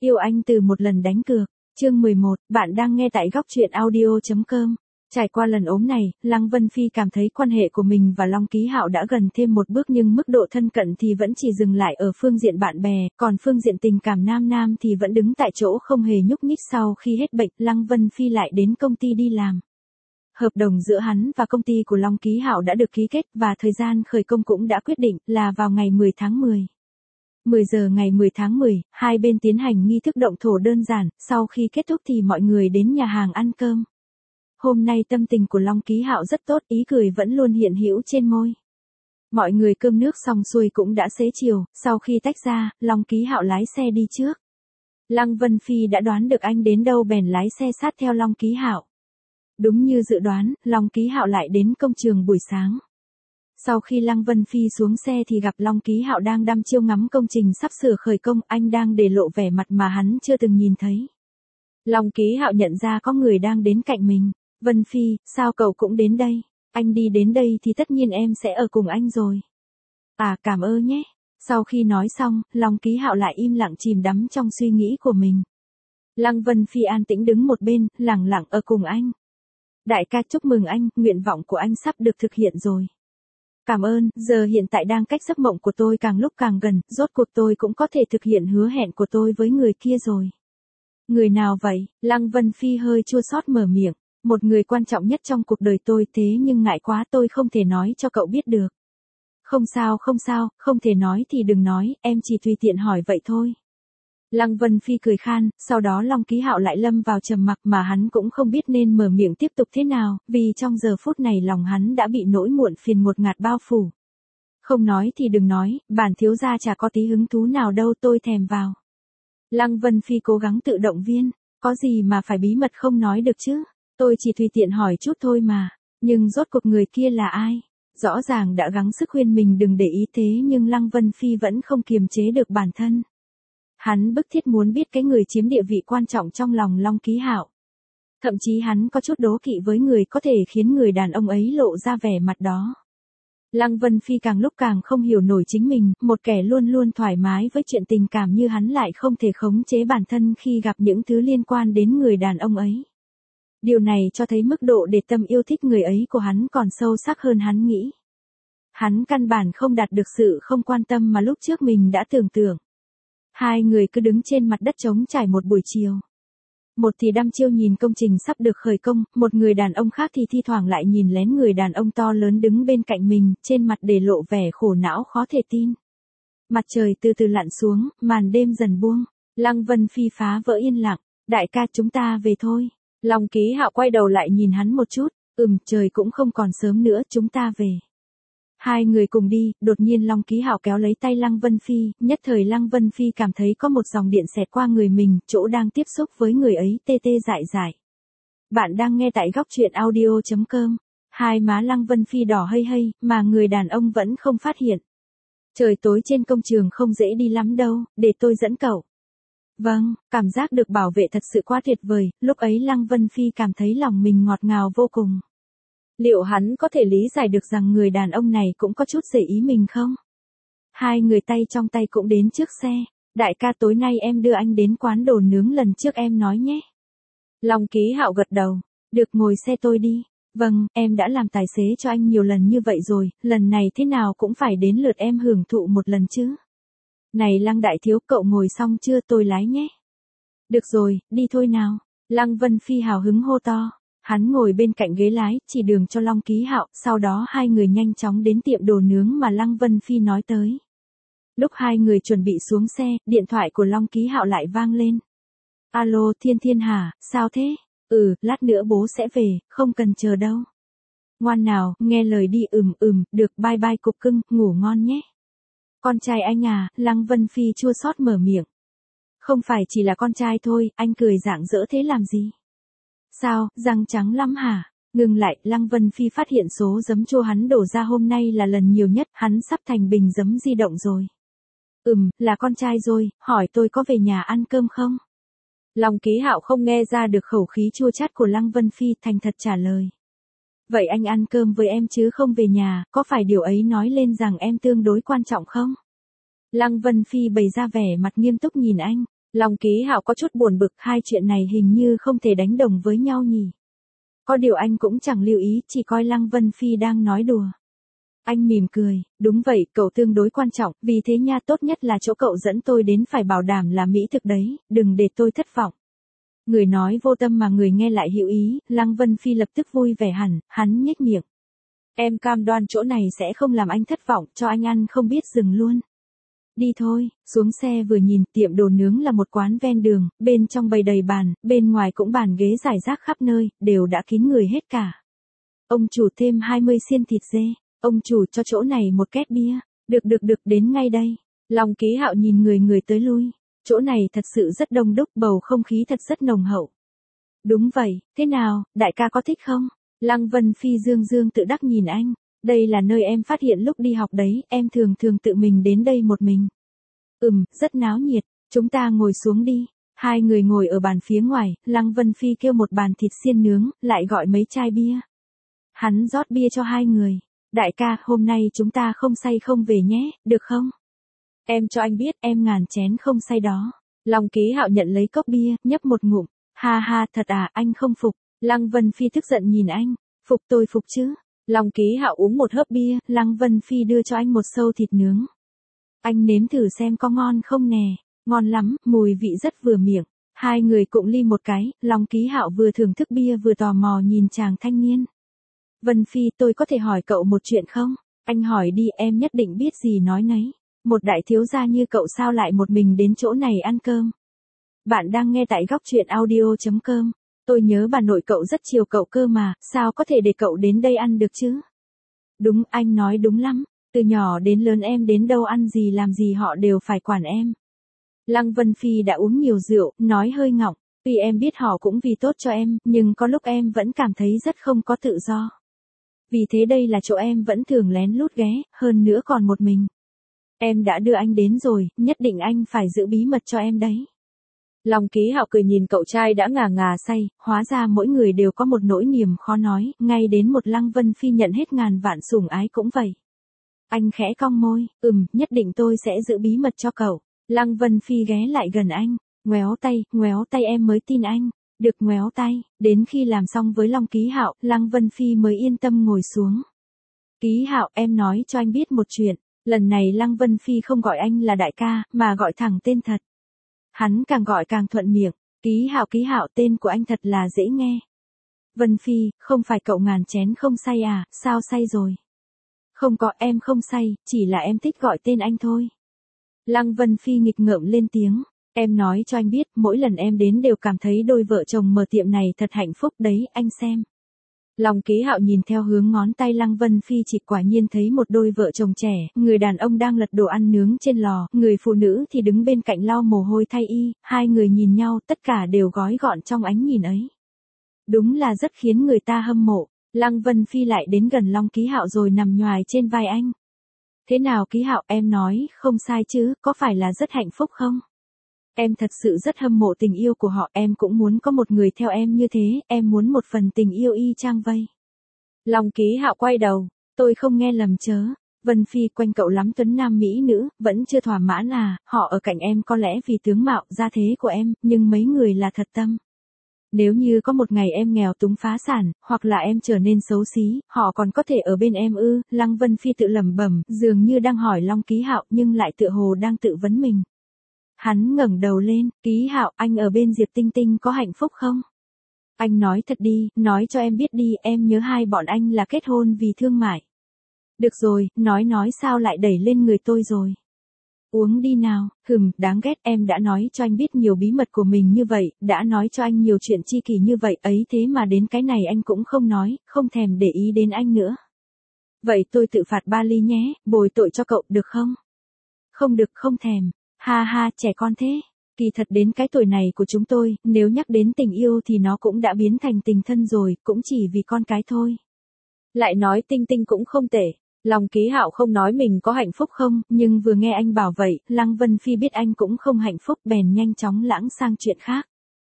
Yêu anh từ một lần đánh cược. Chương 11, bạn đang nghe tại góc truyện audio.com. Trải qua lần ốm này, Lăng Vân Phi cảm thấy quan hệ của mình và Long Ký Hạo đã gần thêm một bước, nhưng mức độ thân cận thì vẫn chỉ dừng lại ở phương diện bạn bè, còn phương diện tình cảm nam nam thì vẫn đứng tại chỗ không hề nhúc nhích. Sau khi hết bệnh, Lăng Vân Phi lại đến công ty đi làm. Hợp đồng giữa hắn và công ty của Long Ký Hạo đã được ký kết và thời gian khởi công cũng đã quyết định là vào ngày 10 tháng 10. 10 giờ ngày 10 tháng 10, hai bên tiến hành nghi thức động thổ đơn giản, sau khi kết thúc thì mọi người đến nhà hàng ăn cơm. Hôm nay tâm tình của Long Ký Hạo rất tốt, ý cười vẫn luôn hiện hữu trên môi. Mọi người cơm nước xong xuôi cũng đã xế chiều, sau khi tách ra, Long Ký Hạo lái xe đi trước. Lăng Vân Phi đã đoán được anh đến đâu bèn lái xe sát theo Long Ký Hạo. Đúng như dự đoán, Long Ký Hạo lại đến công trường buổi sáng. Sau khi Lăng Vân Phi xuống xe thì gặp Long Ký Hạo đang đăm chiêu ngắm công trình sắp sửa khởi công, anh đang để lộ vẻ mặt mà hắn chưa từng nhìn thấy. Long Ký Hạo nhận ra có người đang đến cạnh mình. Vân Phi, sao cậu cũng đến đây? Anh đi đến đây thì tất nhiên em sẽ ở cùng anh rồi. À, cảm ơn nhé. Sau khi nói xong, Long Ký Hạo lại im lặng chìm đắm trong suy nghĩ của mình. Lăng Vân Phi an tĩnh đứng một bên, lặng lặng ở cùng anh. Đại ca, chúc mừng anh, nguyện vọng của anh sắp được thực hiện rồi. Cảm ơn, giờ hiện tại đang cách giấc mộng của tôi càng lúc càng gần, rốt cuộc tôi cũng có thể thực hiện hứa hẹn của tôi với người kia rồi. Người nào vậy? Lăng Vân Phi hơi chua xót mở miệng. Một người quan trọng nhất trong cuộc đời tôi, thế nhưng ngại quá tôi không thể nói cho cậu biết được. Không sao, không thể nói thì đừng nói, em chỉ tùy tiện hỏi vậy thôi. Lăng Vân Phi cười khan, sau đó Long Ký Hạo lại lâm vào trầm mặc mà hắn cũng không biết nên mở miệng tiếp tục thế nào, vì trong giờ phút này lòng hắn đã bị nỗi muộn phiền ngột ngạt bao phủ. Không nói thì đừng nói, bản thiếu gia chả có tí hứng thú nào đâu, tôi thèm vào. Lăng Vân Phi cố gắng tự động viên, có gì mà phải bí mật không nói được chứ, tôi chỉ tùy tiện hỏi chút thôi mà, nhưng rốt cuộc người kia là ai? Rõ ràng đã gắng sức khuyên mình đừng để ý thế nhưng Lăng Vân Phi vẫn không kiềm chế được bản thân. Hắn bức thiết muốn biết cái người chiếm địa vị quan trọng trong lòng Long Ký Hạo. Thậm chí hắn có chút đố kỵ với người có thể khiến người đàn ông ấy lộ ra vẻ mặt đó. Lăng Vân Phi càng lúc càng không hiểu nổi chính mình, một kẻ luôn luôn thoải mái với chuyện tình cảm như hắn lại không thể khống chế bản thân khi gặp những thứ liên quan đến người đàn ông ấy. Điều này cho thấy mức độ để tâm yêu thích người ấy của hắn còn sâu sắc hơn hắn nghĩ. Hắn căn bản không đạt được sự không quan tâm mà lúc trước mình đã tưởng tượng. Hai người cứ đứng trên mặt đất trống trải một buổi chiều. Một thì đăm chiêu nhìn công trình sắp được khởi công, một người đàn ông khác thì thi thoảng lại nhìn lén người đàn ông to lớn đứng bên cạnh mình, trên mặt để lộ vẻ khổ não khó thể tin. Mặt trời từ từ lặn xuống, màn đêm dần buông. Lăng Vân Phi phá vỡ yên lặng. Đại ca, chúng ta về thôi. Long Ký Hạo quay đầu lại nhìn hắn một chút. Trời cũng không còn sớm nữa, chúng ta về. Hai người cùng đi, đột nhiên Long Ký Hạo kéo lấy tay Lăng Vân Phi, nhất thời Lăng Vân Phi cảm thấy có một dòng điện xẹt qua người mình, chỗ đang tiếp xúc với người ấy tê tê dại dại. Bạn đang nghe tại góc truyện audio.com. Hai má Lăng Vân Phi đỏ hây hây, mà người đàn ông vẫn không phát hiện. Trời tối trên công trường không dễ đi lắm đâu, để tôi dẫn cậu. Vâng, cảm giác được bảo vệ thật sự quá tuyệt vời, lúc ấy Lăng Vân Phi cảm thấy lòng mình ngọt ngào vô cùng. Liệu hắn có thể lý giải được rằng người đàn ông này cũng có chút để ý mình không? Hai người tay trong tay cũng đến trước xe. Đại ca, tối nay em đưa anh đến quán đồ nướng lần trước em nói nhé. Long Ký Hạo gật đầu. Được, ngồi xe tôi đi. Vâng, em đã làm tài xế cho anh nhiều lần như vậy rồi, lần này thế nào cũng phải đến lượt em hưởng thụ một lần chứ. Này Lăng đại thiếu, cậu ngồi xong chưa, tôi lái nhé. Được rồi, đi thôi nào. Lăng Vân Phi hào hứng hô to. Hắn ngồi bên cạnh ghế lái, chỉ đường cho Long Ký Hạo, sau đó hai người nhanh chóng đến tiệm đồ nướng mà Lăng Vân Phi nói tới. Lúc hai người chuẩn bị xuống xe, điện thoại của Long Ký Hạo lại vang lên. Alo, Thiên Thiên hả, sao thế? Lát nữa bố sẽ về, không cần chờ đâu. Ngoan nào, nghe lời đi. Được, bye bye cục cưng, ngủ ngon nhé. Con trai anh à, Lăng Vân Phi chua xót mở miệng. Không phải chỉ là con trai thôi, anh cười rạng rỡ thế làm gì? Sao, răng trắng lắm hả? Ngừng lại, Lăng Vân Phi phát hiện số giấm chua hắn đổ ra hôm nay là lần nhiều nhất, hắn sắp thành bình giấm di động rồi. Là con trai rồi, hỏi tôi có về nhà ăn cơm không? Long Ký Hạo không nghe ra được khẩu khí chua chát của Lăng Vân Phi, thành thật trả lời. Vậy anh ăn cơm với em chứ không về nhà, có phải điều ấy nói lên rằng em tương đối quan trọng không? Lăng Vân Phi bày ra vẻ mặt nghiêm túc nhìn anh. Long Ký Hạo có chút buồn bực, hai chuyện này hình như không thể đánh đồng với nhau nhỉ. Có điều anh cũng chẳng lưu ý, chỉ coi Lăng Vân Phi đang nói đùa. Anh mỉm cười, đúng vậy, cậu tương đối quan trọng, vì thế nha, tốt nhất là chỗ cậu dẫn tôi đến phải bảo đảm là mỹ thực đấy, đừng để tôi thất vọng. Người nói vô tâm mà người nghe lại hữu ý, Lăng Vân Phi lập tức vui vẻ hẳn, hắn nhếch miệng. Em cam đoan chỗ này sẽ không làm anh thất vọng, cho anh ăn không biết dừng luôn. Đi thôi, xuống xe vừa nhìn, tiệm đồ nướng là một quán ven đường, bên trong bày đầy bàn, bên ngoài cũng bàn ghế rải rác khắp nơi, đều đã kín người hết cả. Ông chủ thêm 20 xiên thịt dê, ông chủ cho chỗ này một két bia, được, đến ngay đây. Long Ký Hạo nhìn người tới lui, chỗ này thật sự rất đông đúc, bầu không khí thật rất nồng hậu. Đúng vậy, thế nào, đại ca có thích không? Lăng Vân Phi dương tự đắc nhìn anh. Đây là nơi em phát hiện lúc đi học đấy, em thường tự mình đến đây một mình. Rất náo nhiệt, chúng ta ngồi xuống đi. Hai người ngồi ở bàn phía ngoài, Lăng Vân Phi kêu một bàn thịt xiên nướng, lại gọi mấy chai bia. Hắn rót bia cho hai người. Đại ca, hôm nay chúng ta không say không về nhé, được không? Em cho anh biết, em ngàn chén không say đó. Long Ký Hạo nhận lấy cốc bia, nhấp một ngụm. Ha, thật à, anh không phục. Lăng Vân Phi tức giận nhìn anh. Phục, tôi phục chứ. Long Ký Hạo uống một hớp bia, Lăng Vân Phi đưa cho anh một sâu thịt nướng. Anh nếm thử xem có ngon không nè. Ngon lắm, mùi vị rất vừa miệng. Hai người cụng ly một cái, Long Ký Hạo vừa thưởng thức bia vừa tò mò nhìn chàng thanh niên. Vân Phi, tôi có thể hỏi cậu một chuyện không? Anh hỏi đi, em nhất định biết gì nói nấy. Một đại thiếu gia như cậu sao lại một mình đến chỗ này ăn cơm? Bạn đang nghe tại góc truyện audio.com. Tôi nhớ bà nội cậu rất chiều cậu cơ mà, sao có thể để cậu đến đây ăn được chứ? Đúng, anh nói đúng lắm, từ nhỏ đến lớn em đến đâu ăn gì làm gì họ đều phải quản em. Lăng Vân Phi đã uống nhiều rượu, nói hơi ngọng, tuy em biết họ cũng vì tốt cho em, nhưng có lúc em vẫn cảm thấy rất không có tự do. Vì thế đây là chỗ em vẫn thường lén lút ghé, hơn nữa còn một mình. Em đã đưa anh đến rồi, nhất định anh phải giữ bí mật cho em đấy. Long Ký Hạo cười nhìn cậu trai đã ngà say, hóa ra mỗi người đều có một nỗi niềm khó nói, ngay đến một Lăng Vân Phi nhận hết ngàn vạn sủng ái cũng vậy. Anh khẽ cong môi, nhất định tôi sẽ giữ bí mật cho cậu. Lăng Vân Phi ghé lại gần anh, ngoéo tay em mới tin anh. Được, ngoéo tay, đến khi làm xong với Long Ký Hạo, Lăng Vân Phi mới yên tâm ngồi xuống. Ký Hạo, em nói cho anh biết một chuyện, lần này Lăng Vân Phi không gọi anh là đại ca, mà gọi thẳng tên thật. Hắn càng gọi càng thuận miệng, Ký Hạo, tên của anh thật là dễ nghe. Vân Phi, không phải cậu ngàn chén không say à, sao say rồi? Không có, em không say, chỉ là em thích gọi tên anh thôi. Lăng Vân Phi nghịch ngợm lên tiếng, em nói cho anh biết, mỗi lần em đến đều cảm thấy đôi vợ chồng mở tiệm này thật hạnh phúc đấy, anh xem. Long Ký Hạo nhìn theo hướng ngón tay Lăng Vân Phi chỉ quả nhiên thấy một đôi vợ chồng trẻ, người đàn ông đang lật đồ ăn nướng trên lò, người phụ nữ thì đứng bên cạnh lau mồ hôi thay y, hai người nhìn nhau, tất cả đều gói gọn trong ánh nhìn ấy. Đúng là rất khiến người ta hâm mộ. Lăng Vân Phi lại đến gần Long Ký Hạo rồi nằm nhoài trên vai anh. Thế nào Ký Hạo, em nói không sai chứ, có phải là rất hạnh phúc không? Em thật sự rất hâm mộ tình yêu của họ, em cũng muốn có một người theo em như thế, em muốn một phần tình yêu y chang vây. Long Ký Hạo quay đầu, tôi không nghe lầm chớ. Vân Phi, quanh cậu lắm tuấn nam mỹ nữ, vẫn chưa thỏa mãn à, họ ở cạnh em có lẽ vì tướng mạo, gia thế của em, nhưng mấy người là thật tâm. Nếu như có một ngày em nghèo túng phá sản, hoặc là em trở nên xấu xí, họ còn có thể ở bên em ư? Lăng Vân Phi tự lẩm bẩm, dường như đang hỏi Long Ký Hạo nhưng lại tựa hồ đang tự vấn mình. Hắn ngẩng đầu lên, Ký Hạo, anh ở bên Diệp Tinh Tinh có hạnh phúc không? Anh nói thật đi, nói cho em biết đi, em nhớ hai bọn anh là kết hôn vì thương mại. Được rồi, nói sao lại đẩy lên người tôi rồi. Uống đi nào, đáng ghét, em đã nói cho anh biết nhiều bí mật của mình như vậy, đã nói cho anh nhiều chuyện chi kỷ như vậy ấy, thế mà đến cái này anh cũng không nói, không thèm để ý đến anh nữa. Vậy tôi tự phạt 3 ly nhé, bồi tội cho cậu, được không? Không được, không thèm. Ha, trẻ con thế. Kỳ thật đến cái tuổi này của chúng tôi, nếu nhắc đến tình yêu thì nó cũng đã biến thành tình thân rồi, cũng chỉ vì con cái thôi. Lại nói Tinh Tinh cũng không tệ. Long Ký Hạo không nói mình có hạnh phúc không, nhưng vừa nghe anh bảo vậy, Lăng Vân Phi biết anh cũng không hạnh phúc, bèn nhanh chóng lãng sang chuyện khác.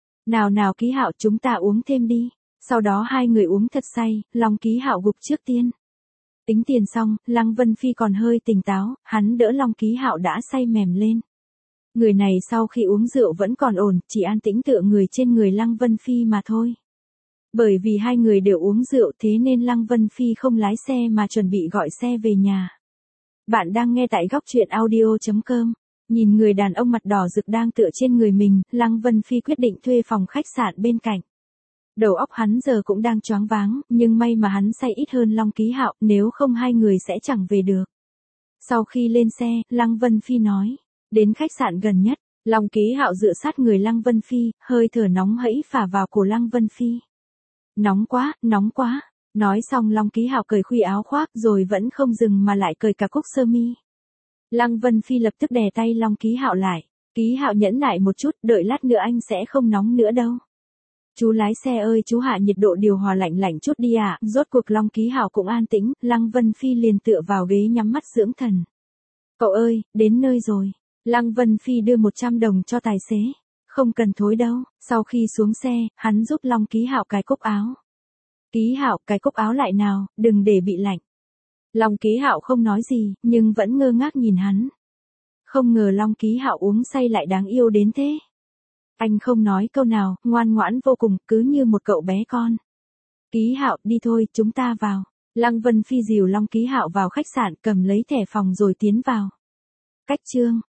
Nào Ký Hạo, chúng ta uống thêm đi. Sau đó hai người uống thật say, Long Ký Hạo gục trước tiên. Tính tiền xong, Lăng Vân Phi còn hơi tỉnh táo, hắn đỡ Long Ký Hạo đã say mềm lên. Người này sau khi uống rượu vẫn còn ổn, chỉ an tĩnh tựa người trên người Lăng Vân Phi mà thôi. Bởi vì hai người đều uống rượu thế nên Lăng Vân Phi không lái xe mà chuẩn bị gọi xe về nhà. Bạn đang nghe tại góc truyện audio.com. Nhìn người đàn ông mặt đỏ rực đang tựa trên người mình, Lăng Vân Phi quyết định thuê phòng khách sạn bên cạnh. Đầu óc hắn giờ cũng đang choáng váng, nhưng may mà hắn say ít hơn Long Ký Hạo, nếu không hai người sẽ chẳng về được. Sau khi lên xe, Lăng Vân Phi nói, đến khách sạn gần nhất, Long Ký Hạo dựa sát người Lăng Vân Phi, hơi thở nóng hẫy phả vào cổ Lăng Vân Phi. Nóng quá, nóng quá. Nói xong Long Ký Hạo cởi khuy áo khoác rồi vẫn không dừng mà lại cởi cả cúc sơ mi. Lăng Vân Phi lập tức đè tay Long Ký Hạo lại. Ký Hạo nhẫn nại một chút, đợi lát nữa anh sẽ không nóng nữa đâu. Chú lái xe ơi, chú hạ nhiệt độ điều hòa lạnh lạnh chút đi ạ. Rốt cuộc Long Ký Hạo cũng an tĩnh, Lăng Vân Phi liền tựa vào ghế nhắm mắt dưỡng thần. Cậu ơi, đến nơi rồi. Lăng Vân Phi đưa 100 đồng cho tài xế. Không cần thối đâu. Sau khi xuống xe, hắn giúp Long Ký Hạo cài cúc áo. Ký Hạo, cài cúc áo lại nào, đừng để bị lạnh. Long Ký Hạo không nói gì, nhưng vẫn ngơ ngác nhìn hắn. Không ngờ Long Ký Hạo uống say lại đáng yêu đến thế. Anh không nói câu nào, ngoan ngoãn vô cùng, cứ như một cậu bé con. Ký Hạo, đi thôi, chúng ta vào. Lăng Vân Phi dìu Long Ký Hạo vào khách sạn, cầm lấy thẻ phòng rồi tiến vào. Cách chương